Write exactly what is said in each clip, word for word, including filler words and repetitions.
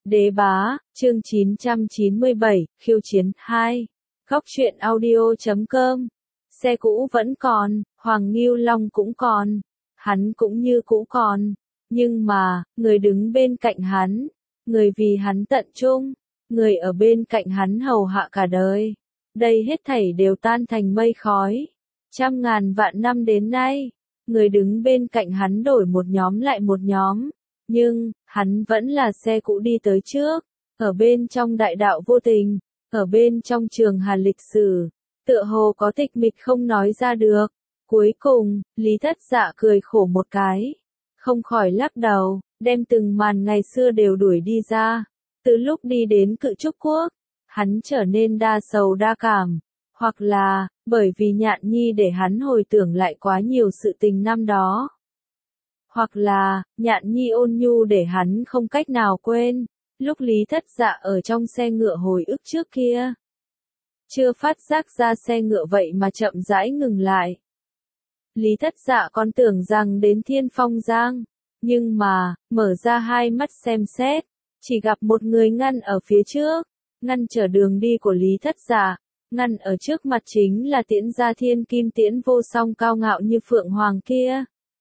Đế bá, chương chín trăm chín mươi bảy, khiêu chiến hai. Góc truyện audio chấm com. Xe cũ vẫn còn, Hoàng Ngưu Long cũng còn, hắn cũng như cũ còn, nhưng mà, người đứng bên cạnh hắn, người vì hắn tận trung, người ở bên cạnh hắn hầu hạ cả đời, đây hết thảy đều tan thành mây khói. Trăm ngàn vạn năm đến nay, người đứng bên cạnh hắn đổi một nhóm lại một nhóm, nhưng, hắn vẫn là xe cũ đi tới trước, ở bên trong đại đạo vô tình, ở bên trong trường hà lịch sử, tựa hồ có tịch mịch không nói ra được. Cuối cùng, Lý Thất Dạ cười khổ một cái, không khỏi lắc đầu, đem từng màn ngày xưa đều đuổi đi ra. Từ lúc đi đến Cự Trúc Quốc, hắn trở nên đa sầu đa cảm, hoặc là, bởi vì Nhạn Nhi để hắn hồi tưởng lại quá nhiều sự tình năm đó. Hoặc là, Nhạn Nhi ôn nhu để hắn không cách nào quên, lúc Lý Thất Dạ ở trong xe ngựa hồi ức trước kia. Chưa phát giác ra xe ngựa vậy mà chậm rãi ngừng lại. Lý Thất Dạ còn tưởng rằng đến Thiên Phong Giang, nhưng mà, mở ra hai mắt xem xét, chỉ gặp một người ngăn ở phía trước, ngăn trở đường đi của Lý Thất Dạ, ngăn ở trước mặt chính là Tiễn Gia Thiên Kim Tiễn Vô Song cao ngạo như phượng hoàng kia.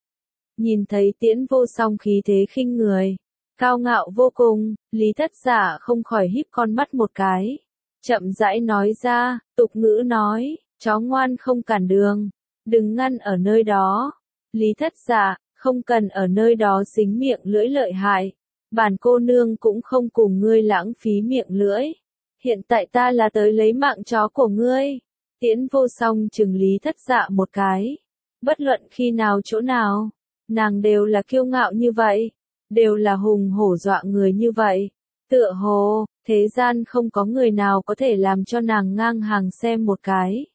Nhìn thấy Tiễn Vô Song khí thế khinh người, cao ngạo vô cùng, Lý Thất Dạ không khỏi híp con mắt một cái, chậm rãi nói ra, tục ngữ nói, chó ngoan không cản đường, đừng ngăn ở nơi đó. Lý Thất Dạ, không cần ở nơi đó xính miệng lưỡi lợi hại, bản cô nương cũng không cùng ngươi lãng phí miệng lưỡi. Hiện tại ta là tới lấy mạng chó của ngươi. Tiễn Vô Song chừng Lý Thất Dạ một cái, bất luận khi nào chỗ nào, nàng đều là kiêu ngạo như vậy, đều là hùng hổ dọa người như vậy. Tựa hồ, thế gian không có người nào có thể làm cho nàng ngang hàng xem một cái.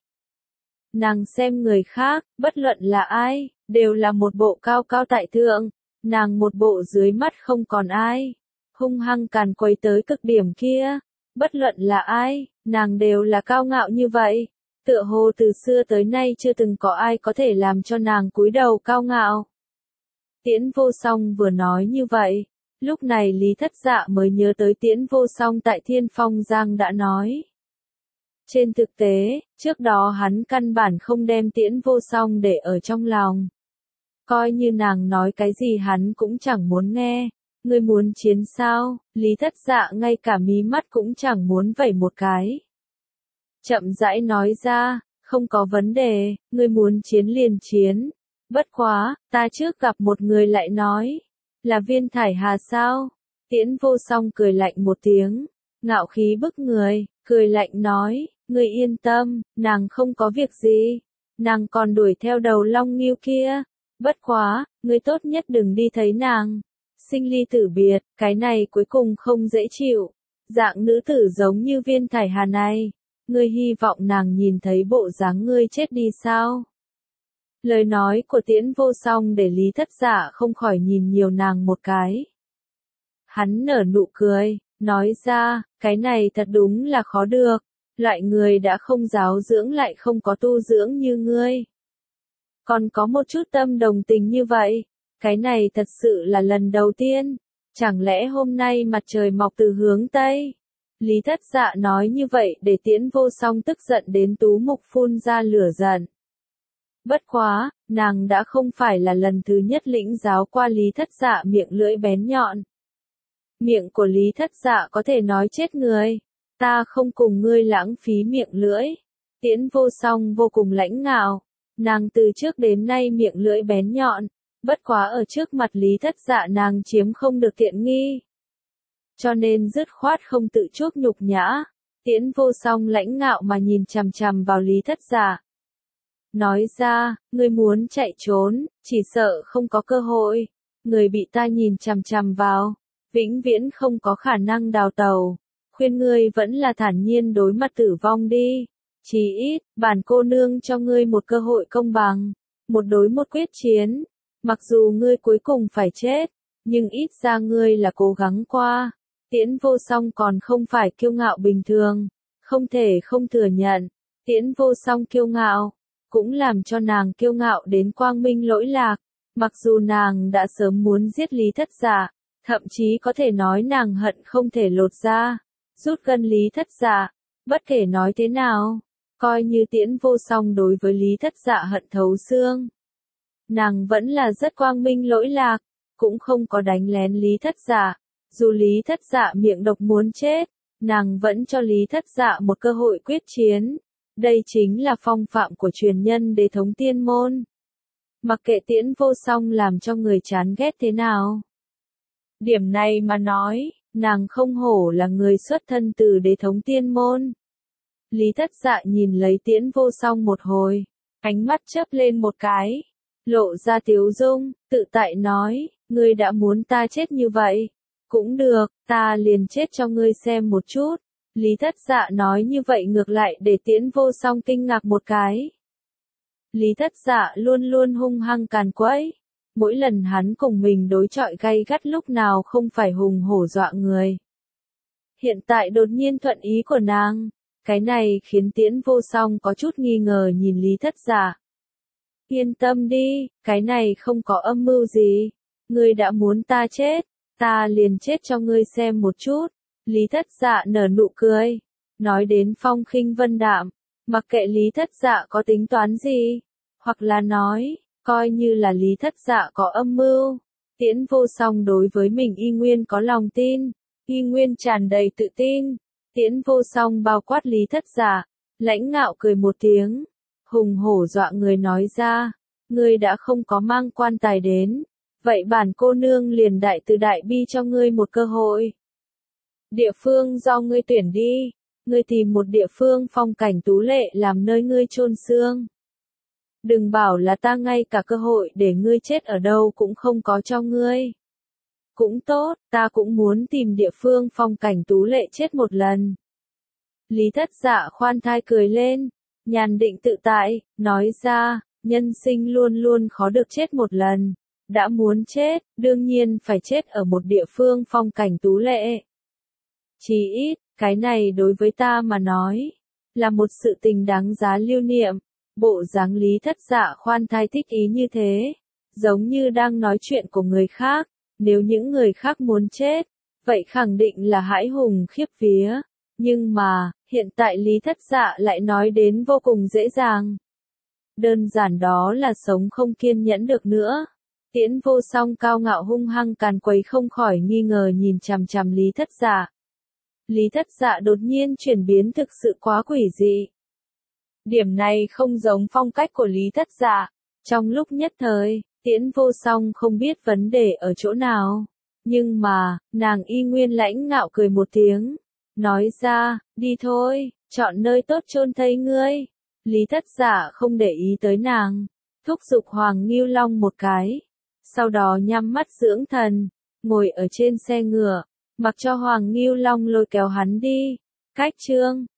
Nàng xem người khác, bất luận là ai, đều là một bộ cao cao tại thượng, nàng một bộ dưới mắt không còn ai, hung hăng càn quấy tới cực điểm kia, bất luận là ai, nàng đều là cao ngạo như vậy, tựa hồ từ xưa tới nay chưa từng có ai có thể làm cho nàng cúi đầu cao ngạo. Tiễn Vô Song vừa nói như vậy, lúc này Lý Thất Dạ mới nhớ tới Tiễn Vô Song tại Thiên Phong Giang đã nói. Trên thực tế, trước đó hắn căn bản không đem Tiễn Vô Song để ở trong lòng. Coi như nàng nói cái gì hắn cũng chẳng muốn nghe. Ngươi muốn chiến sao? Lý Thất Dạ ngay cả mí mắt cũng chẳng muốn vẩy một cái. Chậm rãi nói ra, không có vấn đề, ngươi muốn chiến liền chiến. Bất quá, ta trước gặp một người lại nói, là Viên Thải Hà sao? Tiễn Vô Song cười lạnh một tiếng, ngạo khí bức người, cười lạnh nói, ngươi yên tâm, nàng không có việc gì, nàng còn đuổi theo đầu Long Ngưu kia, bất quá, ngươi tốt nhất đừng đi thấy nàng. Sinh ly tử biệt, cái này cuối cùng không dễ chịu, dạng nữ tử giống như Viên Thải Hà này, ngươi hy vọng nàng nhìn thấy bộ dáng ngươi chết đi sao? Lời nói của Tiễn Vô Song để Lý Thất Dạ không khỏi nhìn nhiều nàng một cái. Hắn nở nụ cười, nói ra, cái này thật đúng là khó được, loại người đã không giáo dưỡng lại không có tu dưỡng như ngươi. Còn có một chút tâm đồng tình như vậy, cái này thật sự là lần đầu tiên, chẳng lẽ hôm nay mặt trời mọc từ hướng Tây? Lý Thất Dạ nói như vậy để Tiễn Vô Song tức giận đến tú mục phun ra lửa giận. Bất quá, nàng đã không phải là lần thứ nhất lĩnh giáo qua Lý Thất Dạ miệng lưỡi bén nhọn. Miệng của Lý Thất Dạ có thể nói chết người, ta không cùng ngươi lãng phí miệng lưỡi. Tiễn Vô Song vô cùng lãnh ngạo, nàng từ trước đến nay miệng lưỡi bén nhọn, bất quá ở trước mặt Lý Thất Dạ nàng chiếm không được tiện nghi. Cho nên dứt khoát không tự chuốc nhục nhã, Tiễn Vô Song lãnh ngạo mà nhìn chằm chằm vào Lý Thất Dạ. Nói ra, ngươi muốn chạy trốn, chỉ sợ không có cơ hội, người bị ta nhìn chằm chằm vào, vĩnh viễn không có khả năng đào tẩu, khuyên ngươi vẫn là thản nhiên đối mặt tử vong đi, chí ít, bản cô nương cho ngươi một cơ hội công bằng, một đối một quyết chiến, mặc dù ngươi cuối cùng phải chết, nhưng ít ra ngươi là cố gắng qua. Tiễn Vô Song còn không phải kiêu ngạo bình thường, không thể không thừa nhận, Tiễn Vô Song kiêu ngạo, cũng làm cho nàng kiêu ngạo đến quang minh lỗi lạc, mặc dù nàng đã sớm muốn giết Lý Thất Dạ, Thậm chí có thể nói nàng hận không thể lột ra, rút gân Lý Thất Dạ. Bất kể nói thế nào, coi như Tiễn Vô Song đối với Lý Thất Dạ hận thấu xương. Nàng vẫn là rất quang minh lỗi lạc, cũng không có đánh lén Lý Thất Dạ. Dù Lý Thất Dạ miệng độc muốn chết, nàng vẫn cho Lý Thất Dạ một cơ hội quyết chiến. Đây chính là phong phạm của truyền nhân đế thống tiên môn. Mặc kệ Tiễn Vô Song làm cho người chán ghét thế nào. Điểm này mà nói, nàng không hổ là người xuất thân từ đế thống tiên môn. Lý Thất Dạ nhìn lấy Tiễn Vô Song một hồi, ánh mắt chớp lên một cái, lộ ra tiếu dung, tự tại nói, ngươi đã muốn ta chết như vậy. Cũng được, ta liền chết cho ngươi xem một chút. Lý Thất Dạ nói như vậy ngược lại để Tiễn Vô Song kinh ngạc một cái. Lý Thất Dạ luôn luôn hung hăng càn quấy. Mỗi lần hắn cùng mình đối chọi gay gắt lúc nào không phải hùng hổ dọa người. Hiện tại đột nhiên thuận ý của nàng, cái này khiến Tiễn Vô Song có chút nghi ngờ nhìn Lý Thất Dạ. Yên tâm đi, cái này không có âm mưu gì. Ngươi đã muốn ta chết, ta liền chết cho ngươi xem một chút. Lý Thất Dạ nở nụ cười, nói đến phong khinh vân đạm, mặc kệ Lý Thất Dạ có tính toán gì, hoặc là nói, coi như là Lý Thất Dạ có âm mưu. Tiễn Vô Song đối với mình y nguyên có lòng tin, y nguyên tràn đầy tự tin. Tiễn Vô Song bao quát Lý Thất Dạ, lãnh ngạo cười một tiếng, hùng hổ dọa người nói ra, ngươi đã không có mang quan tài đến, vậy bản cô nương liền đại từ đại bi cho ngươi một cơ hội. Địa phương do ngươi tuyển đi, ngươi tìm một địa phương phong cảnh tú lệ làm nơi ngươi chôn xương. Đừng bảo là ta ngay cả cơ hội để ngươi chết ở đâu cũng không có cho ngươi. Cũng tốt, ta cũng muốn tìm địa phương phong cảnh tú lệ chết một lần. Lý Thất Dạ khoan thai cười lên, nhàn định tự tại, nói ra, nhân sinh luôn luôn khó được chết một lần. Đã muốn chết, đương nhiên phải chết ở một địa phương phong cảnh tú lệ. Chỉ ít, cái này đối với ta mà nói, là một sự tình đáng giá lưu niệm. Bộ dáng Lý Thất Dạ khoan thai thích ý như thế, giống như đang nói chuyện của người khác. Nếu những người khác muốn chết, vậy khẳng định là hãi hùng khiếp vía. Nhưng mà, hiện tại Lý Thất Dạ lại nói đến vô cùng dễ dàng. Đơn giản đó là sống không kiên nhẫn được nữa. Tiễn Vô Song cao ngạo hung hăng càn quấy không khỏi nghi ngờ nhìn chằm chằm Lý Thất Dạ. Lý Thất Dạ đột nhiên chuyển biến thực sự quá quỷ dị. Điểm này không giống phong cách của Lý Thất Dạ. Trong lúc nhất thời, Tiễn Vô Song không biết vấn đề ở chỗ nào. Nhưng mà, nàng y nguyên lãnh ngạo cười một tiếng. Nói ra, đi thôi, chọn nơi tốt chôn thây ngươi. Lý Thất Dạ không để ý tới nàng. Thúc giục Hoàng Ngưu Long một cái. Sau đó nhắm mắt dưỡng thần. Ngồi ở trên xe ngựa. Mặc cho Hoàng Ngưu Long lôi kéo hắn đi. Cách chương